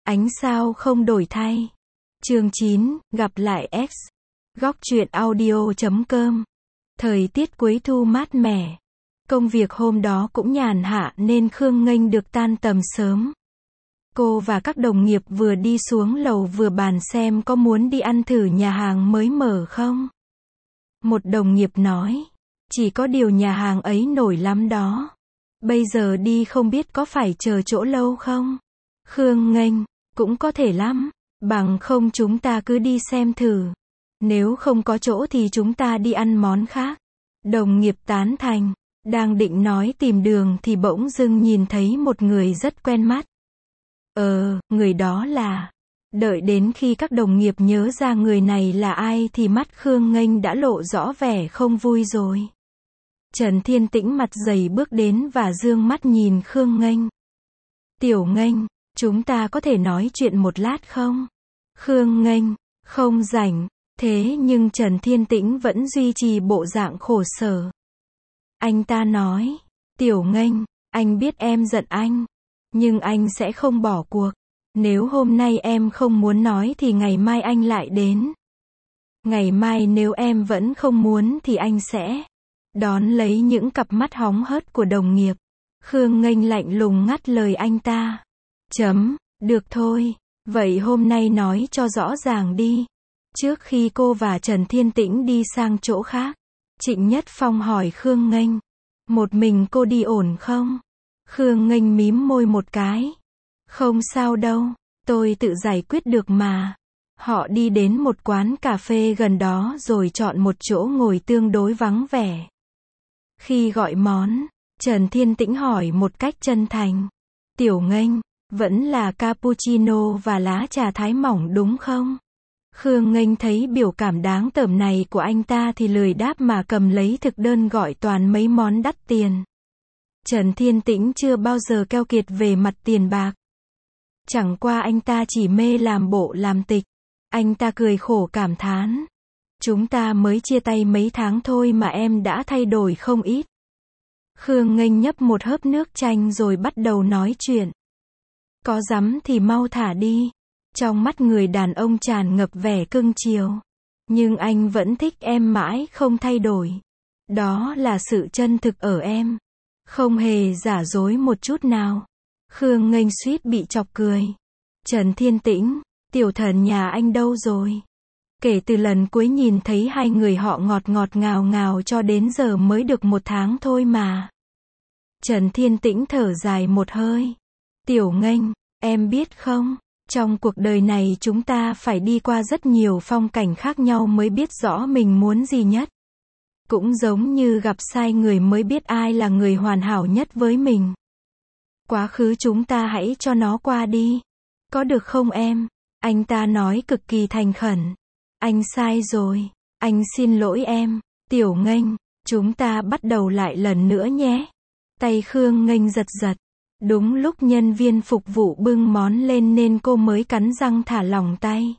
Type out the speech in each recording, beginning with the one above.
Ánh sao không đổi thay. Chương 9, gặp lại X. Góc truyện audio.com. Thời tiết cuối thu mát mẻ. Công việc hôm đó cũng nhàn hạ nên Khương Nghênh được tan tầm sớm. Cô và các đồng nghiệp vừa đi xuống lầu vừa bàn xem có muốn đi ăn thử nhà hàng mới mở không. Một đồng nghiệp nói, chỉ có điều nhà hàng ấy nổi lắm đó. Bây giờ đi không biết có phải chờ chỗ lâu không? Khương Nghênh, cũng có thể lắm, bằng không chúng ta cứ đi xem thử. Nếu không có chỗ thì chúng ta đi ăn món khác. Đồng nghiệp tán thành, đang định nói tìm đường thì bỗng dưng nhìn thấy một người rất quen mắt. Người đó là... Đợi đến khi các đồng nghiệp nhớ ra người này là ai thì mắt Khương Nghênh đã lộ rõ vẻ không vui rồi. Trần Thiên Tĩnh mặt dày bước đến và dương mắt nhìn Khương Nghênh. Tiểu Nghênh, chúng ta có thể nói chuyện một lát không? Khương Nghênh, không rảnh. Thế nhưng Trần Thiên Tĩnh vẫn duy trì bộ dạng khổ sở. Anh ta nói, Tiểu Nghênh, anh biết em giận anh, nhưng anh sẽ không bỏ cuộc. Nếu hôm nay em không muốn nói thì ngày mai anh lại đến. Ngày mai nếu em vẫn không muốn thì anh sẽ... Đón lấy những cặp mắt hóng hớt của đồng nghiệp. Khương Nghênh lạnh lùng ngắt lời anh ta. Được thôi, vậy hôm nay nói cho rõ ràng đi. Trước khi cô và Trần Thiên Tĩnh đi sang chỗ khác, Trịnh Nhất Phong hỏi Khương Nghênh. Một mình cô đi ổn không? Khương Nghênh mím môi một cái. Không sao đâu, tôi tự giải quyết được mà. Họ đi đến một quán cà phê gần đó rồi chọn một chỗ ngồi tương đối vắng vẻ. Khi gọi món, Trần Thiên Tĩnh hỏi một cách chân thành. Tiểu Nghênh, vẫn là cappuccino và lá trà thái mỏng đúng không? Khương Nghênh thấy biểu cảm đáng tởm này của anh ta thì lười đáp mà cầm lấy thực đơn gọi toàn mấy món đắt tiền. Trần Thiên Tĩnh chưa bao giờ keo kiệt về mặt tiền bạc. Chẳng qua anh ta chỉ mê làm bộ làm tịch. Anh ta cười khổ cảm thán. Chúng ta mới chia tay mấy tháng thôi mà em đã thay đổi không ít. Khương Nghênh nhấp một hớp nước chanh rồi bắt đầu nói chuyện. Có dám thì mau thả đi. Trong mắt người đàn ông tràn ngập vẻ cưng chiều. Nhưng anh vẫn thích em mãi không thay đổi. Đó là sự chân thực ở em. Không hề giả dối một chút nào. Khương Nghênh suýt bị chọc cười. Trần Thiên Tĩnh, tiểu thần nhà anh đâu rồi? Kể từ lần cuối nhìn thấy hai người họ ngọt ngọt ngào ngào cho đến giờ mới được 1 tháng thôi mà. Trần Thiên Tĩnh thở dài một hơi. Tiểu Nghênh, em biết không, trong cuộc đời này chúng ta phải đi qua rất nhiều phong cảnh khác nhau mới biết rõ mình muốn gì nhất. Cũng giống như gặp sai người mới biết ai là người hoàn hảo nhất với mình. Quá khứ chúng ta hãy cho nó qua đi. Có được không em? Anh ta nói cực kỳ thành khẩn. Anh sai rồi. Anh xin lỗi em. Tiểu Nghênh, chúng ta bắt đầu lại lần nữa nhé. Tay Khương Nghênh giật giật. Đúng lúc nhân viên phục vụ bưng món lên nên cô mới cắn răng thả lỏng tay.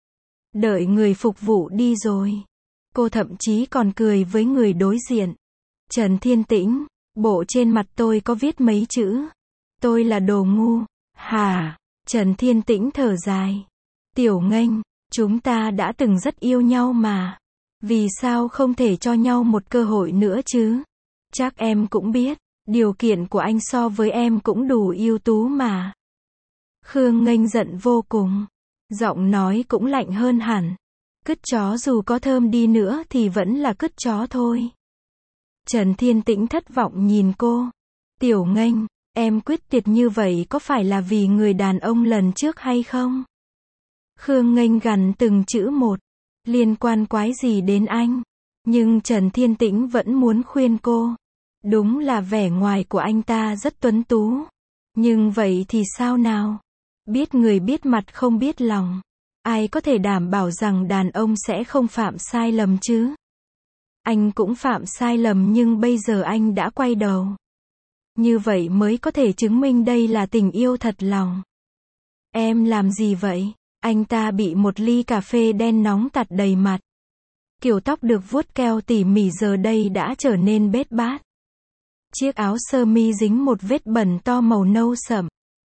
Đợi người phục vụ đi rồi. Cô thậm chí còn cười với người đối diện. Trần Thiên Tĩnh, bộ trên mặt tôi có viết mấy chữ. Tôi là đồ ngu. Hả? Trần Thiên Tĩnh thở dài. Tiểu Nghênh, chúng ta đã từng rất yêu nhau mà. Vì sao không thể cho nhau một cơ hội nữa chứ? Chắc em cũng biết, điều kiện của anh so với em cũng đủ ưu tú mà. Khương Nghênh giận vô cùng. Giọng nói cũng lạnh hơn hẳn. Cứt chó dù có thơm đi nữa thì vẫn là cứt chó thôi. Trần Thiên Tĩnh thất vọng nhìn cô. Tiểu Nghênh, em quyết tuyệt như vậy có phải là vì người đàn ông lần trước hay không? Khương Nghênh gằn từng chữ một. Liên quan quái gì đến anh? Nhưng Trần Thiên Tĩnh vẫn muốn khuyên cô. Đúng là vẻ ngoài của anh ta rất tuấn tú. Nhưng vậy thì sao nào? Biết người biết mặt không biết lòng. Ai có thể đảm bảo rằng đàn ông sẽ không phạm sai lầm chứ? Anh cũng phạm sai lầm nhưng bây giờ anh đã quay đầu. Như vậy mới có thể chứng minh đây là tình yêu thật lòng. Em làm gì vậy? Anh ta bị một ly cà phê đen nóng tạt đầy mặt. Kiểu tóc được vuốt keo tỉ mỉ giờ đây đã trở nên bết bát. Chiếc áo sơ mi dính một vết bẩn to màu nâu sẫm.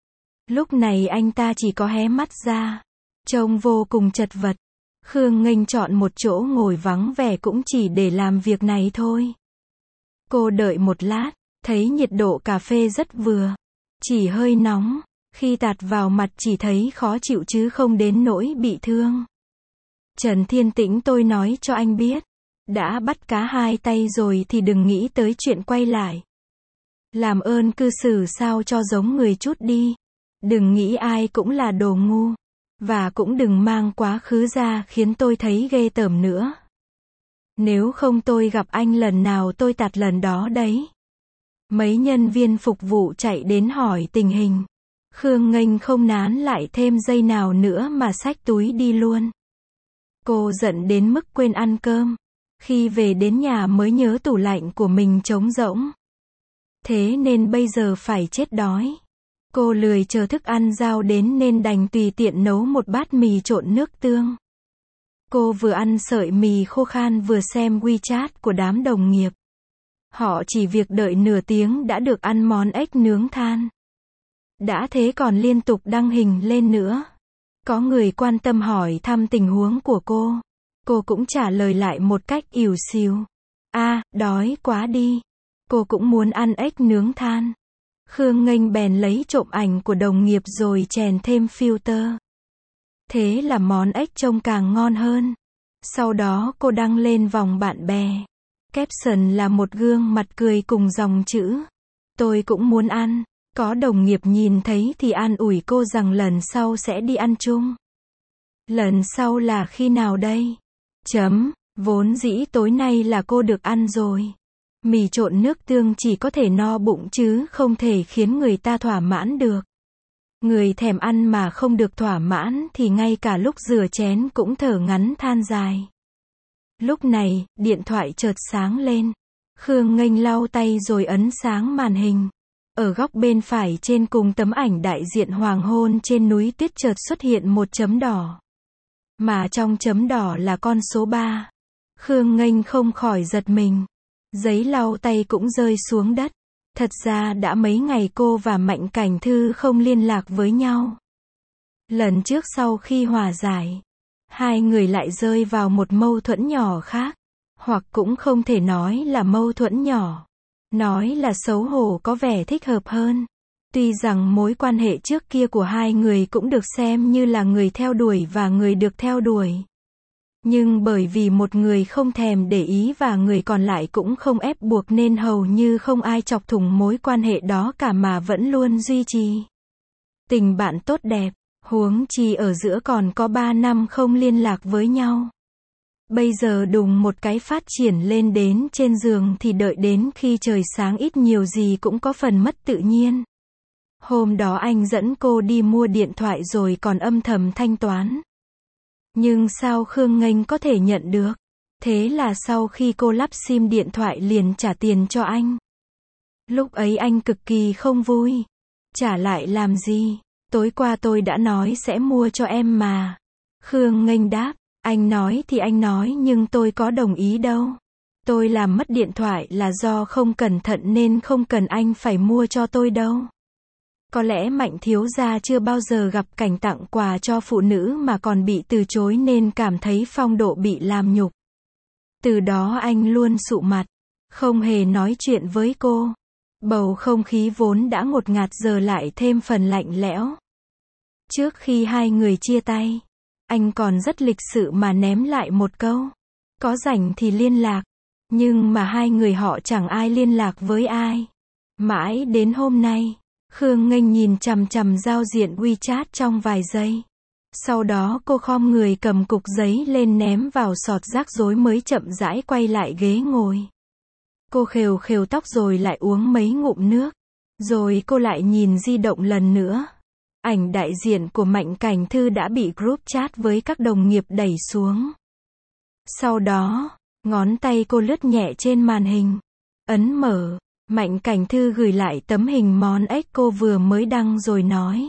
Lúc này anh ta chỉ có hé mắt ra, trông vô cùng chật vật. Khương Nghênh chọn một chỗ ngồi vắng vẻ cũng chỉ để làm việc này thôi. Cô đợi một lát, thấy nhiệt độ cà phê rất vừa, chỉ hơi nóng, khi tạt vào mặt chỉ thấy khó chịu chứ không đến nỗi bị thương. Trần Thiên Tĩnh, tôi nói cho anh biết, đã bắt cá hai tay rồi thì đừng nghĩ tới chuyện quay lại. Làm ơn cư xử sao cho giống người chút đi. Đừng nghĩ ai cũng là đồ ngu. Và cũng đừng mang quá khứ ra khiến tôi thấy ghê tởm nữa. Nếu không tôi gặp anh lần nào tôi tạt lần đó đấy. Mấy nhân viên phục vụ chạy đến hỏi tình hình. Khương Nghênh không nán lại thêm giây nào nữa mà xách túi đi luôn. Cô giận đến mức quên ăn cơm. Khi về đến nhà mới nhớ tủ lạnh của mình trống rỗng. Thế nên bây giờ phải chết đói. Cô lười chờ thức ăn giao đến nên đành tùy tiện nấu một bát mì trộn nước tương. Cô vừa ăn sợi mì khô khan vừa xem WeChat của đám đồng nghiệp. Họ chỉ việc đợi nửa tiếng đã được ăn món ếch nướng than. Đã thế còn liên tục đăng hình lên nữa. Có người quan tâm hỏi thăm tình huống của cô. Cô cũng trả lời lại một cách ỉu xìu. Đói quá đi. Cô cũng muốn ăn ếch nướng than. Khương Nghênh bèn lấy trộm ảnh của đồng nghiệp rồi chèn thêm filter. Thế là món ếch trông càng ngon hơn. Sau đó cô đăng lên vòng bạn bè. Caption là một gương mặt cười cùng dòng chữ. Tôi cũng muốn ăn. Có đồng nghiệp nhìn thấy thì an ủi cô rằng lần sau sẽ đi ăn chung. Lần sau là khi nào đây? Vốn dĩ tối nay là cô được ăn rồi. Mì trộn nước tương chỉ có thể no bụng chứ không thể khiến người ta thỏa mãn được. Người thèm ăn mà không được thỏa mãn thì ngay cả lúc rửa chén cũng thở ngắn than dài. Lúc này, điện thoại chợt sáng lên. Khương Nghênh lau tay rồi ấn sáng màn hình. Ở góc bên phải trên cùng tấm ảnh đại diện hoàng hôn trên núi tuyết chợt xuất hiện một chấm đỏ. Mà trong chấm đỏ là con số 3. Khương Nghênh không khỏi giật mình. Giấy lau tay cũng rơi xuống đất. Thật ra đã mấy ngày cô và Mạnh Cảnh Thư không liên lạc với nhau. Lần trước sau khi hòa giải, hai người lại rơi vào một mâu thuẫn nhỏ khác. Hoặc cũng không thể nói là mâu thuẫn nhỏ. Nói là xấu hổ có vẻ thích hợp hơn. Tuy rằng mối quan hệ trước kia của hai người cũng được xem như là người theo đuổi và người được theo đuổi. Nhưng bởi vì một người không thèm để ý và người còn lại cũng không ép buộc nên hầu như không ai chọc thủng mối quan hệ đó cả mà vẫn luôn duy trì tình bạn tốt đẹp, huống chi ở giữa còn có 3 năm không liên lạc với nhau. Bây giờ đùng một cái phát triển lên đến trên giường thì đợi đến khi trời sáng ít nhiều gì cũng có phần mất tự nhiên. Hôm đó anh dẫn cô đi mua điện thoại rồi còn âm thầm thanh toán. Nhưng sao Khương Nghênh có thể nhận được? Thế là sau khi cô lắp sim điện thoại liền trả tiền cho anh. Lúc ấy anh cực kỳ không vui. Trả lại làm gì? Tối qua tôi đã nói sẽ mua cho em mà. Khương Nghênh đáp, anh nói thì anh nói nhưng tôi có đồng ý đâu. Tôi làm mất điện thoại là do không cẩn thận nên không cần anh phải mua cho tôi đâu. Có lẽ Mạnh thiếu gia chưa bao giờ gặp cảnh tặng quà cho phụ nữ mà còn bị từ chối nên cảm thấy phong độ bị làm nhục. Từ đó anh luôn sụ mặt, không hề nói chuyện với cô. Bầu không khí vốn đã ngột ngạt giờ lại thêm phần lạnh lẽo. Trước khi hai người chia tay, anh còn rất lịch sự mà ném lại một câu. Có rảnh thì liên lạc. Nhưng mà hai người họ chẳng ai liên lạc với ai. Mãi đến hôm nay, Khương Nghênh nhìn chằm chằm giao diện WeChat trong vài giây. Sau đó cô khom người cầm cục giấy lên ném vào sọt rác rối mới chậm rãi quay lại ghế ngồi. Cô khều khều tóc rồi lại uống mấy ngụm nước. Rồi cô lại nhìn di động lần nữa. Ảnh đại diện của Mạnh Cảnh Thư đã bị group chat với các đồng nghiệp đẩy xuống. Sau đó, ngón tay cô lướt nhẹ trên màn hình. Ấn mở. Mạnh Cảnh Thư gửi lại tấm hình món ếch cô vừa mới đăng rồi nói.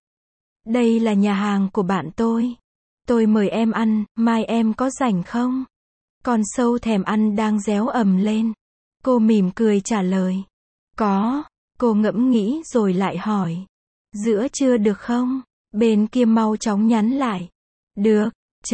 Đây là nhà hàng của bạn tôi. Tôi mời em ăn, mai em có rảnh không? Con sâu thèm ăn đang réo ầm lên. Cô mỉm cười trả lời. Có. Cô ngẫm nghĩ rồi lại hỏi. Giữa trưa được không? Bên kia mau chóng nhắn lại. Được,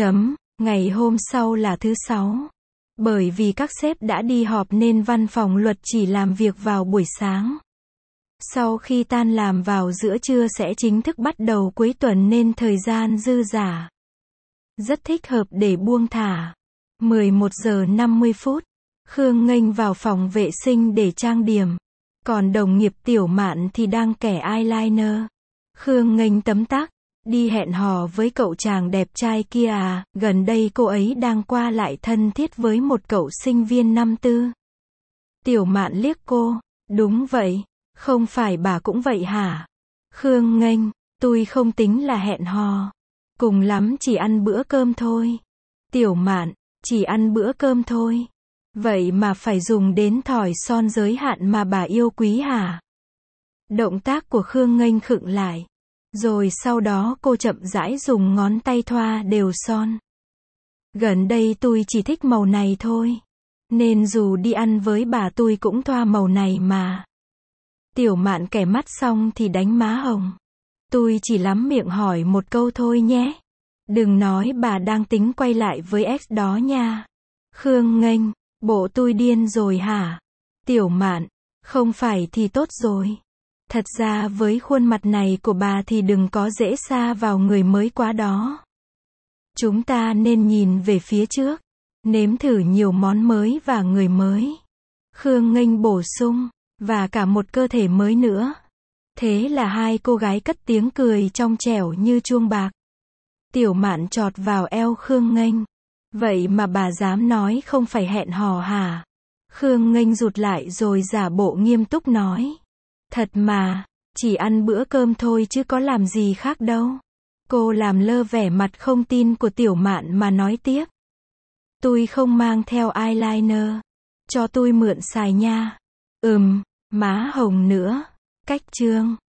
ngày hôm sau là thứ Sáu. Bởi vì các sếp đã đi họp nên văn phòng luật chỉ làm việc vào buổi sáng. Sau khi tan làm vào giữa trưa sẽ chính thức bắt đầu cuối tuần nên thời gian dư dả. Rất thích hợp để buông thả. 11 giờ 50 phút. Khương nghênh vào phòng vệ sinh để trang điểm. Còn đồng nghiệp Tiểu Mạn thì đang kẻ eyeliner. Khương nghênh tấm tắc. Đi hẹn hò với cậu chàng đẹp trai kia à, gần đây cô ấy đang qua lại thân thiết với một cậu sinh viên năm tư. Tiểu Mạn liếc cô. Đúng vậy. Không phải bà cũng vậy hả? Khương nghênh. Tôi không tính là hẹn hò. Cùng lắm chỉ ăn bữa cơm thôi. Tiểu Mạn. Chỉ ăn bữa cơm thôi. Vậy mà phải dùng đến thỏi son giới hạn mà bà yêu quý hả? Động tác của Khương nghênh khựng lại. Rồi sau đó cô chậm rãi dùng ngón tay thoa đều son. Gần đây tôi chỉ thích màu này thôi. Nên dù đi ăn với bà tôi cũng thoa màu này mà. Tiểu Mạn kẻ mắt xong thì đánh má hồng. Tôi chỉ lắm miệng hỏi một câu thôi nhé. Đừng nói bà đang tính quay lại với ex đó nha. Khương nghênh. Bộ tôi điên rồi hả? Tiểu Mạn. Không phải thì tốt rồi. Thật ra với khuôn mặt này của bà thì đừng có dễ sa vào người mới quá đó. Chúng ta nên nhìn về phía trước. Nếm thử nhiều món mới và người mới. Khương nghênh bổ sung. Và cả một cơ thể mới nữa. Thế là hai cô gái cất tiếng cười trong trẻo như chuông bạc. Tiểu Mạn chọt vào eo Khương nghênh. Vậy mà bà dám nói không phải hẹn hò hả? Khương nghênh rụt lại rồi giả bộ nghiêm túc nói. Thật mà, chỉ ăn bữa cơm thôi chứ có làm gì khác đâu. Cô làm lơ vẻ mặt không tin của Tiểu Mạn mà nói tiếp. Tôi không mang theo eyeliner. Cho tôi mượn xài nha. Má hồng nữa. Cách chương